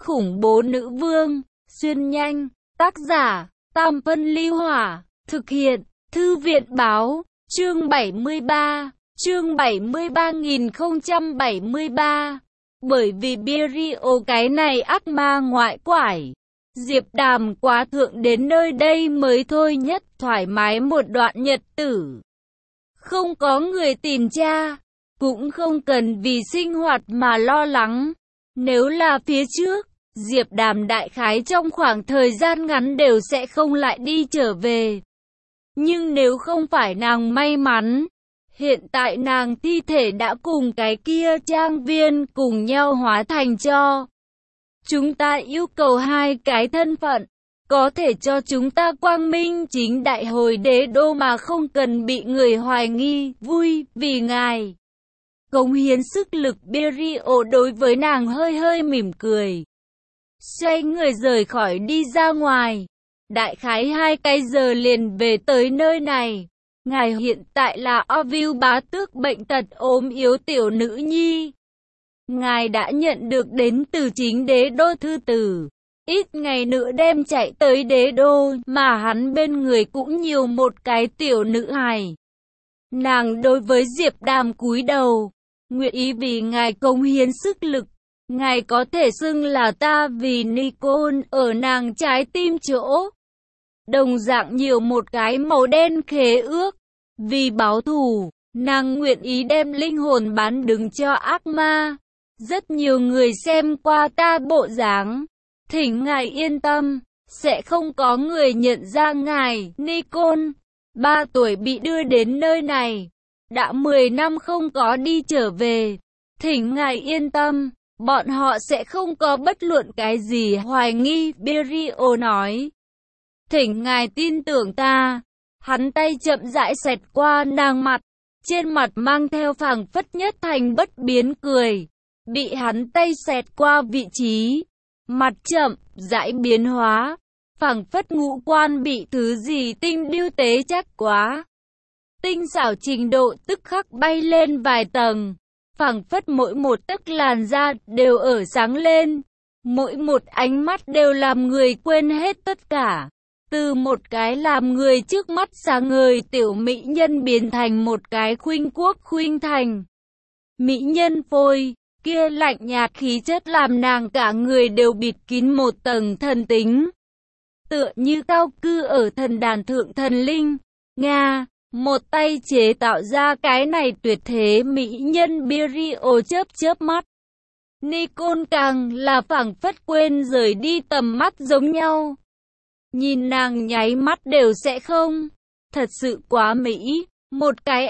khủng bố nữ vương, xuyên nhanh, tác giả, Tam Phân Ly Hỏa, thực hiện, Thư viện Báo, chương 73, chương 73.073, bởi vì Berio cái này ác ma ngoại quải. Diệp Đàm quá thượng đến nơi đây mới thôi nhất thoải mái một đoạn nhật tử. Không có người tìm tra, cũng không cần vì sinh hoạt mà lo lắng. Nếu là phía trước, Diệp Đàm đại khái trong khoảng thời gian ngắn đều sẽ không lại đi trở về. Nhưng nếu không phải nàng may mắn, hiện tại nàng thi thể đã cùng cái kia trang viên cùng nhau hóa thành tro. Chúng ta yêu cầu hai cái thân phận, có thể cho chúng ta quang minh chính đại hồi đế đô mà không cần bị người hoài nghi, vui vì ngài. Cống hiến sức lực. Berio đối với nàng hơi hơi mỉm cười. Xoay người rời khỏi đi ra ngoài. Đại khái 2 cái giờ liền về tới nơi này. Ngài hiện tại là Orville bá tước bệnh tật ốm yếu tiểu nữ nhi. Ngài đã nhận được đến từ chính đế đô thư tử. Ít ngày nữa đem chạy tới đế đô, mà hắn bên người cũng nhiều một cái tiểu nữ hài. Nàng đối với Diệp Đàm cúi đầu, nguyện ý vì ngài cống hiến sức lực. Ngài có thể xưng là ta vì Nicole ở nàng trái tim chỗ. Đồng dạng nhiều một cái màu đen khế ước. Vì báo thù, nàng nguyện ý đem linh hồn bán đứng cho ác ma. Rất nhiều người xem qua ta bộ dáng. Thỉnh ngài yên tâm, sẽ không có người nhận ra ngài. Nicole, 3 tuổi bị đưa đến nơi này. Đã 10 năm không có đi trở về. Thỉnh ngài yên tâm, bọn họ sẽ không có bất luận cái gì hoài nghi. Berio nói. Thỉnh ngài tin tưởng ta. Hắn tay chậm rãi xẹt qua nàng mặt. Trên mặt mang theo phảng phất nhất thành bất biến cười. Bị hắn tay xẹt qua vị trí. Mặt chậm, rãi biến hóa. Phảng phất ngũ quan bị thứ gì tinh điêu tế chắc quá. Tinh xảo trình độ tức khắc bay lên vài tầng. Phảng phất mỗi một tấc làn da đều ở sáng lên. Mỗi một ánh mắt đều làm người quên hết tất cả. Từ một cái làm người trước mắt sáng ngời tiểu mỹ nhân biến thành một cái khuynh quốc khuynh thành. Mỹ nhân phôi, kia lạnh nhạt khí chất làm nàng cả người đều bịt kín một tầng thần tính. Tựa như cao cư ở thần đàn thượng thần linh. Nga, một tay chế tạo ra cái này tuyệt thế mỹ nhân. Berio chớp chớp mắt. Nicole càng là phảng phất quên rời đi tầm mắt giống nhau. Nhìn nàng nháy mắt đều sẽ không. Thật sự quá mỹ. Một cái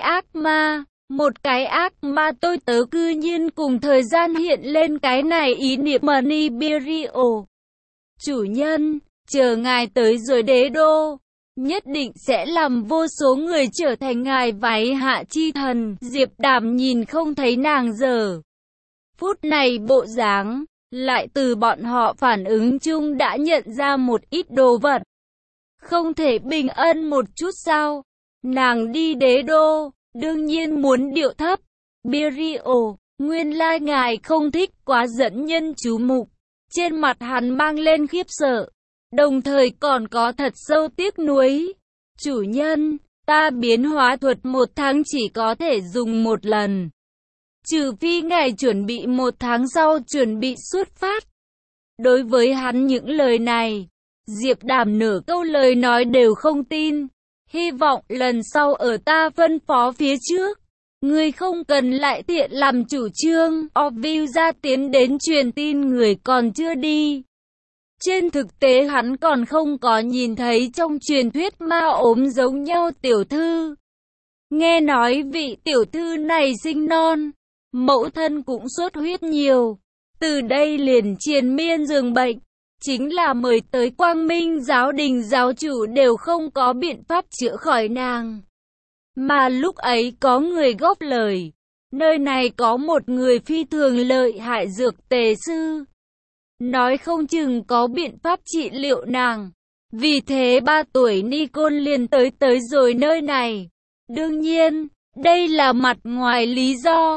ác ma tôi tớ cư nhiên cùng thời gian hiện lên cái này ý niệm. Money. Berio. Chủ nhân, chờ ngài tới rồi đế đô. Nhất định sẽ làm vô số người trở thành ngài váy hạ chi thần. Diệp Đàm nhìn không thấy nàng giờ phút này bộ dáng. Lại từ bọn họ phản ứng chung đã nhận ra một ít đồ vật. Không thể bình ân một chút sao? Nàng đi đế đô, đương nhiên muốn điệu thấp. Berio, nguyên lai ngài không thích quá dẫn nhân chú mục. Trên mặt hắn mang lên khiếp sợ, đồng thời còn có thật sâu tiếc nuối. Chủ nhân, ta biến hóa thuật 1 tháng chỉ có thể dùng 1 lần. Trừ phi ngài chuẩn bị 1 tháng sau chuẩn bị xuất phát. Đối với hắn những lời này, Diệp Đàm nửa câu lời nói đều không tin. Hy vọng lần sau ở ta phân phó phía trước, ngươi không cần lại tiện làm chủ trương. Orville ra tiến đến truyền tin người còn chưa đi. Trên thực tế hắn còn không có nhìn thấy trong truyền thuyết ma ốm giống nhau tiểu thư. Nghe nói vị tiểu thư này sinh non, mẫu thân cũng xuất huyết nhiều, từ đây liền triền miên giường bệnh. Chính là mời tới Quang Minh giáo đình giáo chủ đều không có biện pháp chữa khỏi nàng. Mà lúc ấy có người góp lời, nơi này có một người phi thường lợi hại dược tề sư. Nói không chừng có biện pháp trị liệu nàng. Vì thế 3 tuổi Nicole liền tới rồi nơi này. Đương nhiên, đây là mặt ngoài lý do.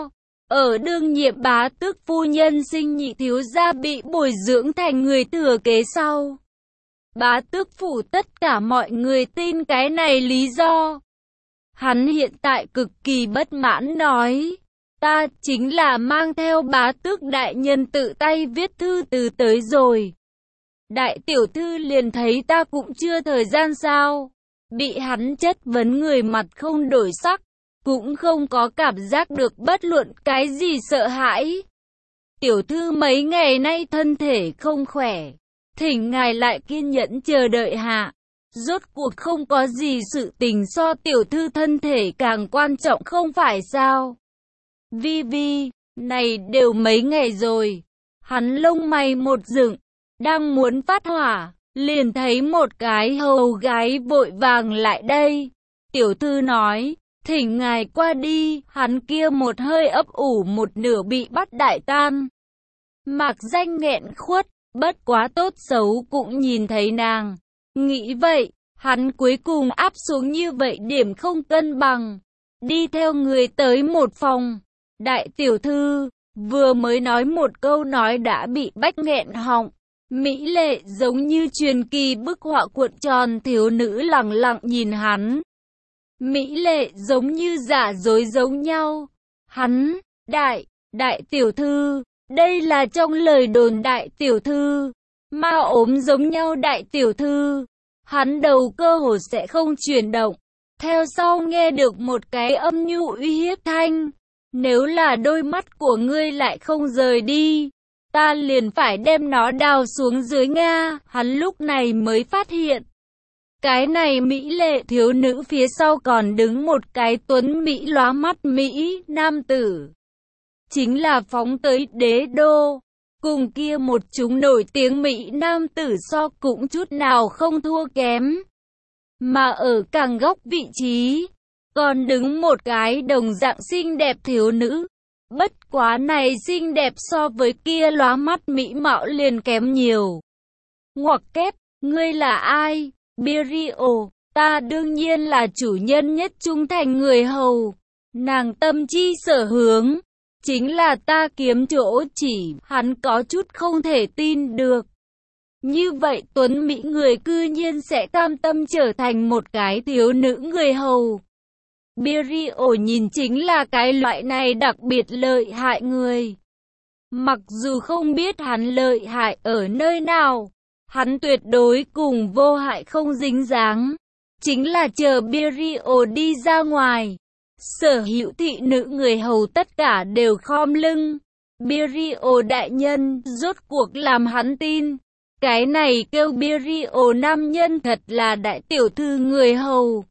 Ở đương nhiệm bá tước phu nhân sinh nhị thiếu gia bị bồi dưỡng thành người thừa kế sau. Bá tước phủ tất cả mọi người tin cái này lý do. Hắn hiện tại cực kỳ bất mãn nói, ta chính là mang theo bá tước đại nhân tự tay viết thư từ tới rồi. Đại tiểu thư liền thấy ta cũng chưa thời gian sao. Bị hắn chất vấn người mặt không đổi sắc, cũng không có cảm giác được bất luận cái gì sợ hãi. Tiểu thư mấy ngày nay thân thể không khỏe, thỉnh ngài lại kiên nhẫn chờ đợi hạ. Rốt cuộc không có gì sự tình so tiểu thư thân thể càng quan trọng không phải sao? Vi Vi, này đều mấy ngày rồi. Hắn lông mày một dựng, đang muốn phát hỏa, liền thấy một cái hầu gái vội vàng lại đây. Tiểu thư nói, thỉnh ngài qua đi. Hắn kia một hơi ấp ủ một nửa bị bắt đại tan. Mạc Danh nghẹn khuất, bất quá tốt xấu cũng nhìn thấy nàng. Nghĩ vậy, hắn cuối cùng áp xuống như vậy điểm không cân bằng. Đi theo người tới một phòng. Đại tiểu thư, vừa mới nói một câu nói đã bị bách nghẹn họng. Mỹ lệ giống như truyền kỳ bức họa cuộn tròn thiếu nữ lẳng lặng nhìn hắn. Mỹ lệ giống như giả dối giống nhau. Hắn, đại tiểu thư, đây là trong lời đồn đại tiểu thư. Ma ốm giống nhau đại tiểu thư. Hắn đầu cơ hồ sẽ không chuyển động. Theo sau nghe được một cái âm nhu uy hiếp thanh. Nếu là đôi mắt của ngươi lại không rời đi, ta liền phải đem nó đào xuống dưới Nga. Hắn lúc này mới phát hiện. Cái này mỹ lệ thiếu nữ phía sau còn đứng một cái tuấn mỹ lóa mắt Mỹ nam tử. Chính là phóng tới đế đô. Cùng kia một chúng nổi tiếng Mỹ nam tử so cũng chút nào không thua kém. Mà ở càng góc vị trí, còn đứng một cái đồng dạng xinh đẹp thiếu nữ. Bất quá này xinh đẹp so với kia lóa mắt mỹ mạo liền kém nhiều. Ngoặc kép, ngươi là ai? Birio, ta đương nhiên là chủ nhân nhất trung thành người hầu. Nàng tâm chi sở hướng, chính là ta kiếm chỗ chỉ. Hắn có chút không thể tin được. Như vậy tuấn mỹ người cư nhiên sẽ cam tâm trở thành một cái thiếu nữ người hầu. Birio nhìn chính là cái loại này đặc biệt lợi hại người. Mặc dù không biết hắn lợi hại ở nơi nào, hắn tuyệt đối cùng vô hại không dính dáng. Chính là chờ Birio đi ra ngoài, sở hữu thị nữ người hầu tất cả đều khom lưng. Birio đại nhân rốt cuộc làm hắn tin. Cái này kêu Birio nam nhân thật là đại tiểu thư người hầu.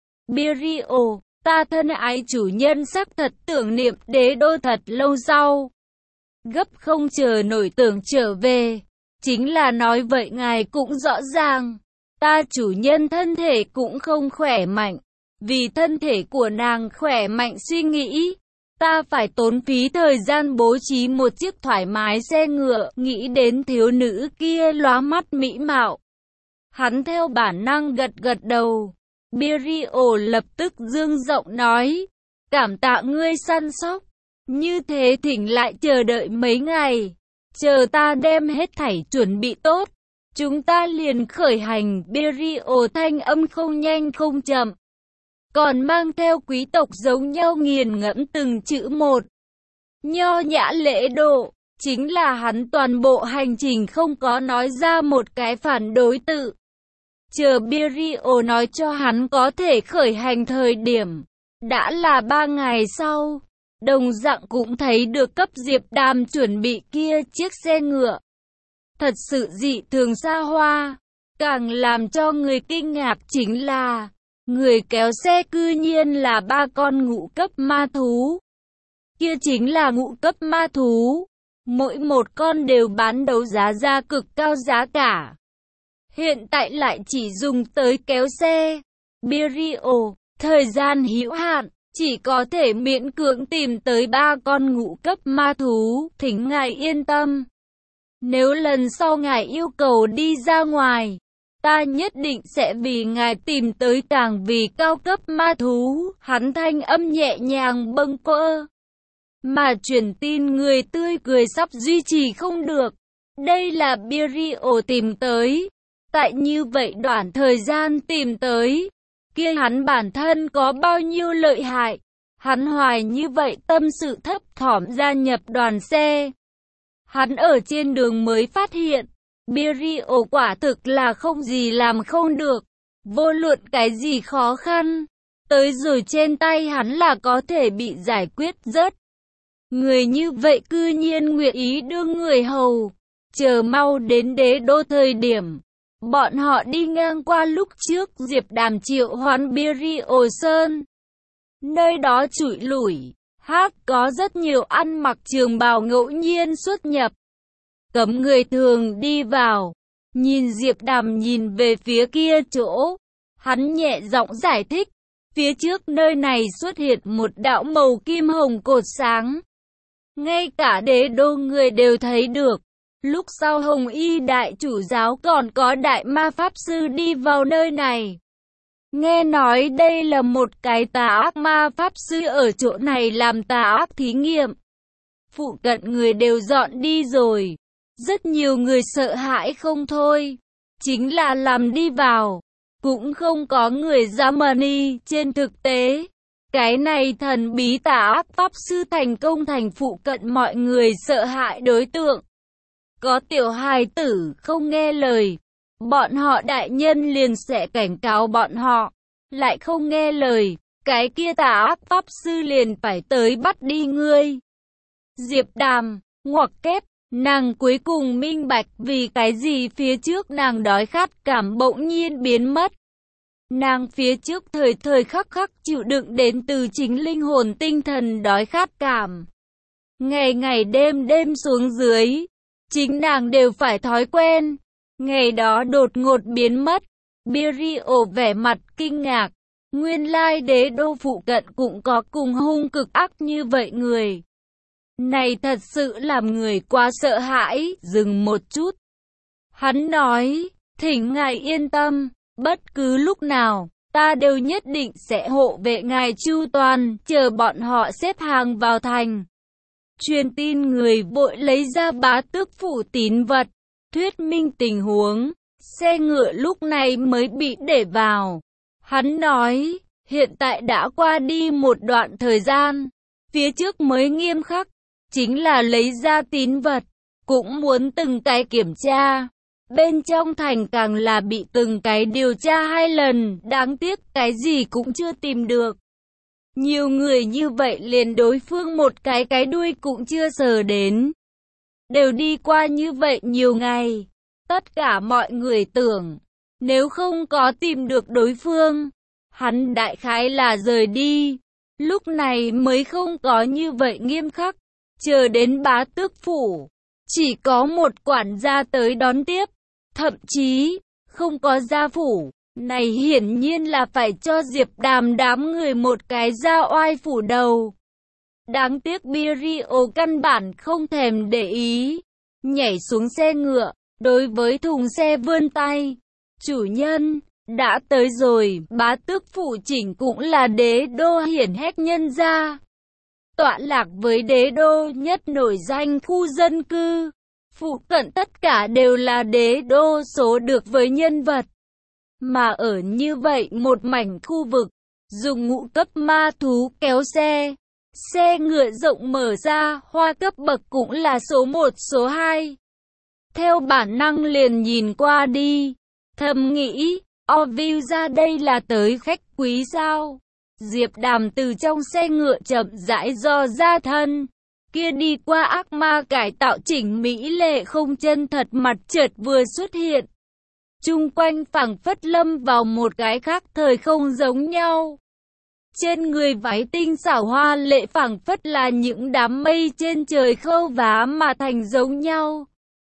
Birio, ta thân ái chủ nhân xác thật tưởng niệm đế đô thật lâu sau. Gấp không chờ nổi tưởng trở về. Chính là nói vậy ngài cũng rõ ràng. Ta chủ nhân thân thể cũng không khỏe mạnh. Vì thân thể của nàng khỏe mạnh suy nghĩ. Ta phải tốn phí thời gian bố trí một chiếc thoải mái xe ngựa. Nghĩ đến thiếu nữ kia lóa mắt mỹ mạo. Hắn theo bản năng gật gật đầu. Birio lập tức dương giọng nói. Cảm tạ ngươi săn sóc. Như thế thỉnh lại chờ đợi mấy ngày. Chờ ta đem hết thảy chuẩn bị tốt. Chúng ta liền khởi hành. Birio thanh âm không nhanh không chậm. Còn mang theo quý tộc giống nhau nghiền ngẫm từng chữ một. Nho nhã lễ độ. Chính là hắn toàn bộ hành trình không có nói ra một cái phản đối tự. Chờ Birio nói cho hắn có thể khởi hành thời điểm. Đã là 3 ngày sau. Đồng dạng cũng thấy được cấp Diệp Đàm chuẩn bị kia chiếc xe ngựa. Thật sự dị thường xa hoa. Càng làm cho người kinh ngạc chính là người kéo xe cư nhiên là 3 con ngũ cấp ma thú. Kia chính là ngũ cấp ma thú. Mỗi một con đều bán đấu giá ra cực cao giá cả. Hiện tại lại chỉ dùng tới kéo xe. Birio, thời gian hữu hạn, chỉ có thể miễn cưỡng tìm tới 3 con ngũ cấp ma thú. Thỉnh ngài yên tâm. Nếu lần sau ngài yêu cầu đi ra ngoài, ta nhất định sẽ vì ngài tìm tới càng vì cao cấp ma thú. Hắn thanh âm nhẹ nhàng bâng quơ. mà truyền tin người tươi cười sắp duy trì không được. Đây là Birio tìm tới. Tại như vậy đoạn thời gian tìm tới, kia hắn bản thân có bao nhiêu lợi hại. Hắn hoài như vậy tâm sự thấp thỏm gia nhập đoàn xe. Hắn ở trên đường mới phát hiện, Birio quả thực là không gì làm không được. Vô luận cái gì khó khăn, tới rồi trên tay hắn là có thể bị giải quyết rớt. Người như vậy cư nhiên nguyện ý đưa người hầu. Chờ mau đến đế đô thời điểm, bọn họ đi ngang qua lúc trước Diệp Đàm triệu hoán Birio Sơn. Nơi đó trụi lủi, có rất nhiều ăn mặc trường bào ngẫu nhiên xuất nhập. Cấm người thường đi vào. Nhìn Diệp Đàm nhìn về phía kia chỗ. Hắn nhẹ giọng giải thích. Phía trước nơi này xuất hiện một đạo màu kim hồng cột sáng. Ngay cả đế đô người đều thấy được. Lúc sau Hồng Y đại chủ giáo còn có đại ma pháp sư đi vào nơi này. Nghe nói đây là một cái tà ác ma pháp sư ở chỗ này làm tà ác thí nghiệm. Phụ cận người đều dọn đi rồi. Rất nhiều người sợ hãi không thôi. Chính là làm đi vào. Cũng không có người dám đi. Trên thực tế, cái này thần bí tà ác pháp sư thành công thành phụ cận mọi người sợ hãi đối tượng. Có tiểu hài tử không nghe lời, bọn họ đại nhân liền sẽ cảnh cáo bọn họ. Lại không nghe lời, cái kia tà ác pháp sư liền phải tới bắt đi ngươi. Diệp Đàm, ngoặc kép, nàng cuối cùng minh bạch vì cái gì phía trước nàng đói khát cảm bỗng nhiên biến mất. Nàng phía trước thời khắc khắc chịu đựng đến từ chính linh hồn tinh thần đói khát cảm. Ngày đêm xuống dưới, chính nàng đều phải thói quen. Ngày đó đột ngột biến mất. Birio vẻ mặt kinh ngạc. Nguyên lai đế đô phụ cận cũng có cùng hung cực ác như vậy người. Này thật sự làm người quá sợ hãi. Dừng một chút. Hắn nói, thỉnh ngài yên tâm, bất cứ lúc nào, ta đều nhất định sẽ hộ vệ ngài chu toàn, chờ bọn họ xếp hàng vào thành. Truyền tin người vội lấy ra bá tước phủ tín vật, thuyết minh tình huống, xe ngựa lúc này mới bị để vào. Hắn nói, hiện tại đã qua đi một đoạn thời gian, phía trước mới nghiêm khắc, chính là lấy ra tín vật, cũng muốn từng cái kiểm tra. Bên trong thành càng là bị từng cái điều tra 2 lần, đáng tiếc cái gì cũng chưa tìm được. Nhiều người như vậy liền đối phương một cái đuôi cũng chưa sờ đến. Đều đi qua như vậy nhiều ngày. Tất cả mọi người tưởng, nếu không có tìm được đối phương, hắn đại khái là rời đi. Lúc này mới không có như vậy nghiêm khắc. Chờ đến bá tước phủ, chỉ có một quản gia tới đón tiếp. Thậm chí, không có gia phủ. Này hiển nhiên là phải cho Diệp Đàm đám người một cái ra oai phủ đầu. Đáng tiếc Birio căn bản không thèm để ý. Nhảy xuống xe ngựa, đối với thùng xe vươn tay. Chủ nhân, đã tới rồi, bá tước phủ chỉnh cũng là đế đô hiển hách nhân gia. Tọa lạc với đế đô nhất nổi danh khu dân cư. Phụ cận tất cả đều là đế đô số được với nhân vật. Mà ở như vậy một mảnh khu vực, dùng ngũ cấp ma thú kéo xe. Xe ngựa rộng mở ra, hoa cấp bậc cũng là số 1 số 2. Theo bản năng liền nhìn qua đi. Thầm nghĩ, Orville ra đây là tới khách quý sao? Diệp Đàm từ trong xe ngựa chậm rãi dò ra thân. Kia đi qua ác ma cải tạo chỉnh mỹ lệ không chân thật mặt chợt vừa xuất hiện. Chung quanh phảng phất lâm vào một cái khác thời không giống nhau. Trên người váy tinh xảo hoa lệ phảng phất là những đám mây trên trời khâu vá mà thành giống nhau.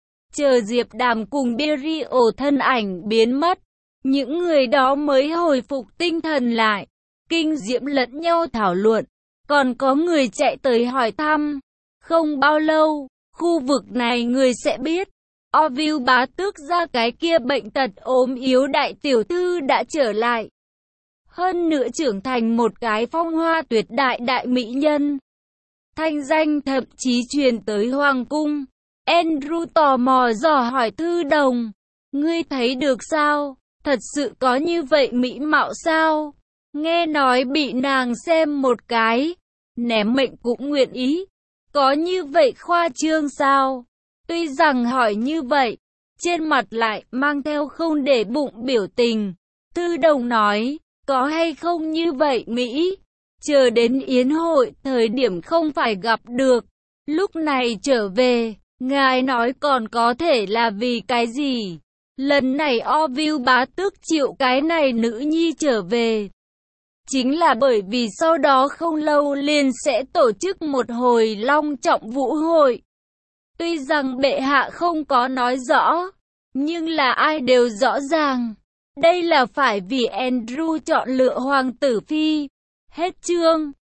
Chờ Diệp Đàm cùng Birio thân ảnh biến mất, những người đó mới hồi phục tinh thần lại, kinh diễm lẫn nhau thảo luận, còn có người chạy tới hỏi thăm. Không bao lâu, khu vực này người sẽ biết, Orville bá tước ra cái kia bệnh tật ốm yếu đại tiểu thư đã trở lại. Hơn nữa trưởng thành một cái phong hoa tuyệt đại đại mỹ nhân. Thanh danh thậm chí truyền tới hoàng cung. Andrew tò mò dò hỏi Thư Đồng, ngươi thấy được sao? Thật sự có như vậy mỹ mạo sao? Nghe nói bị nàng xem một cái, ném mệnh cũng nguyện ý. Có như vậy khoa trương sao? Tuy rằng hỏi như vậy, trên mặt lại mang theo không để bụng biểu tình. Thư Đồng nói, có hay không như vậy Mỹ? Chờ đến yến hội, thời điểm không phải gặp được. Lúc này trở về, ngài nói còn có thể là vì cái gì? Lần này Orville bá tước chịu cái này nữ nhi trở về. Chính là bởi vì sau đó không lâu liền sẽ tổ chức một hồi long trọng vũ hội. Tuy rằng bệ hạ không có nói rõ, nhưng là ai đều rõ ràng. Đây là phải vì Andrew chọn lựa hoàng tử phi. Hết chương.